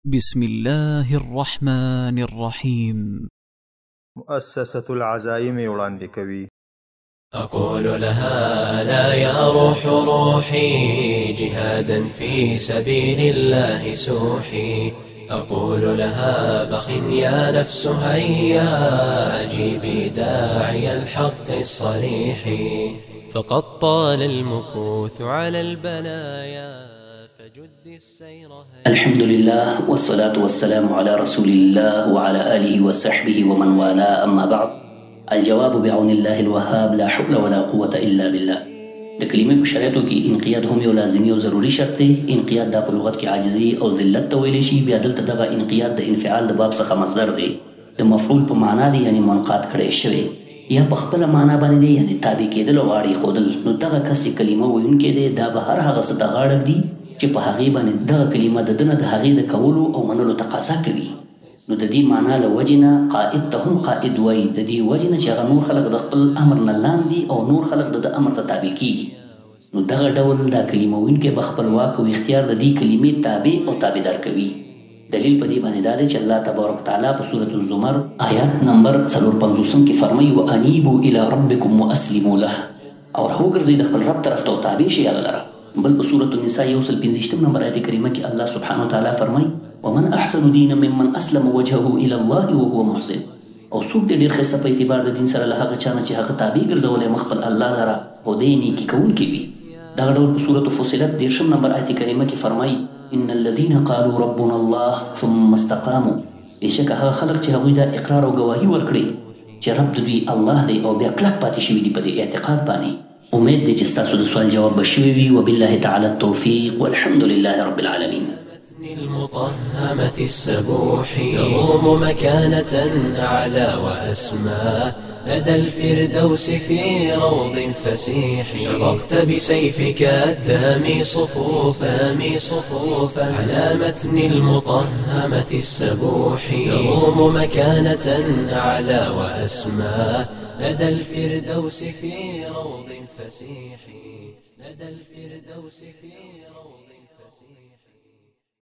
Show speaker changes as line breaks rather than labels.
بسم الله الرحمن الرحيم.
مؤسسة العزائم وړاندې کوي.
أقول لها لا يا روح روحي جهادا في سبيل الله سوحي. أقول لها بخ يا نفس هيا أجيبي داعي الحق الصريح. فقد طال المكوث على البلايا فجد السير.
الحمد لله والصلاة والسلام على رسول الله وعلى آله وصحبه ومن والاه، أما بعد. الجواب بعون الله الوهاب، لا حول ولا قوة إلا بالله. د کلمې په شرایطو کې انقیاد هم یو لازمي او ضروري شرط دی. انقیاد دا په لغت کې عاجزي او ذلت ته ویلی شي. بیا دلته دغه انقیاد د انفعال د باب څخه مصدر دی، د مفعول په معنا دی، یعنی منقاد کړی شوی، یا په خپله معنا باندې دی، یعنی تابع کېدل او غاړه ایښودل. نو دغه کس چې کلمه ویونکی دی دا به هر هغه څه ته غاړه ږدي چې په هغې باندې دغه کلمه د ده نه د هغې د کولو او منلو تقاضا کوي. نو د دې معنا له وجې نه قائد ته هم قائد وایي، د دې وجې نه چې هغه نور خلک د خپل امر نه لاندې او نور خلک د امر ته تابع کېږي. نو دغه ډول دا کلمه ویونکی به خپل واک او اختیار د دې کلمې تابع او تابعدار کوي. دلیل په دې باندې دا دی چې الله تبارک وتعالی په سورة الزمر آیات نمبر 54 کې فرمایي وانیبوا الی ربکم واسلموا له، او راوګرځئ د خپل رب طرف ته او تابع شئ هغه لره. بل په سورة النساء 115 نمبر آیت کریمه کې الله سبحانه وتعالی فرمایي ومن احسن دینا ممن اسلم وجهه الى الله وهو محسن، او څوک دې ډېر ښایسته په اعتبار د دین سره له هغه چا نه چې هغه تابع ګرځولی مخ خپل الله لره او دی نیکي کوونکی وي. دغه ډول په سورة فصلت 10 نمبر آیت کریمه کې فرمایي ان الذين قالوا ربنا الله ثم استقاموا، بېشکه هغه خلک چې هغوی دا اقرار او ګواهي ورکړي چې رب د دوی الله دی او بیا کلک پاتې شوي دي په دې اعتقاد باندې. امید دی چې ستاسو د سوال جواب به شوی وي. وبالله تعالی التوفیق والحمد لله رب العالمین.
المطهمة السبوح تروم مكانة أعلى وأسمى لدى الفردوس في روض فسيح. شققت بسيفك الدامي صفوفا على متن المطهمة السبوح تروم مكانة أعلى وأسمى لدى الفردوس في روض فسيح. لدى الفردوس في روض فسيح.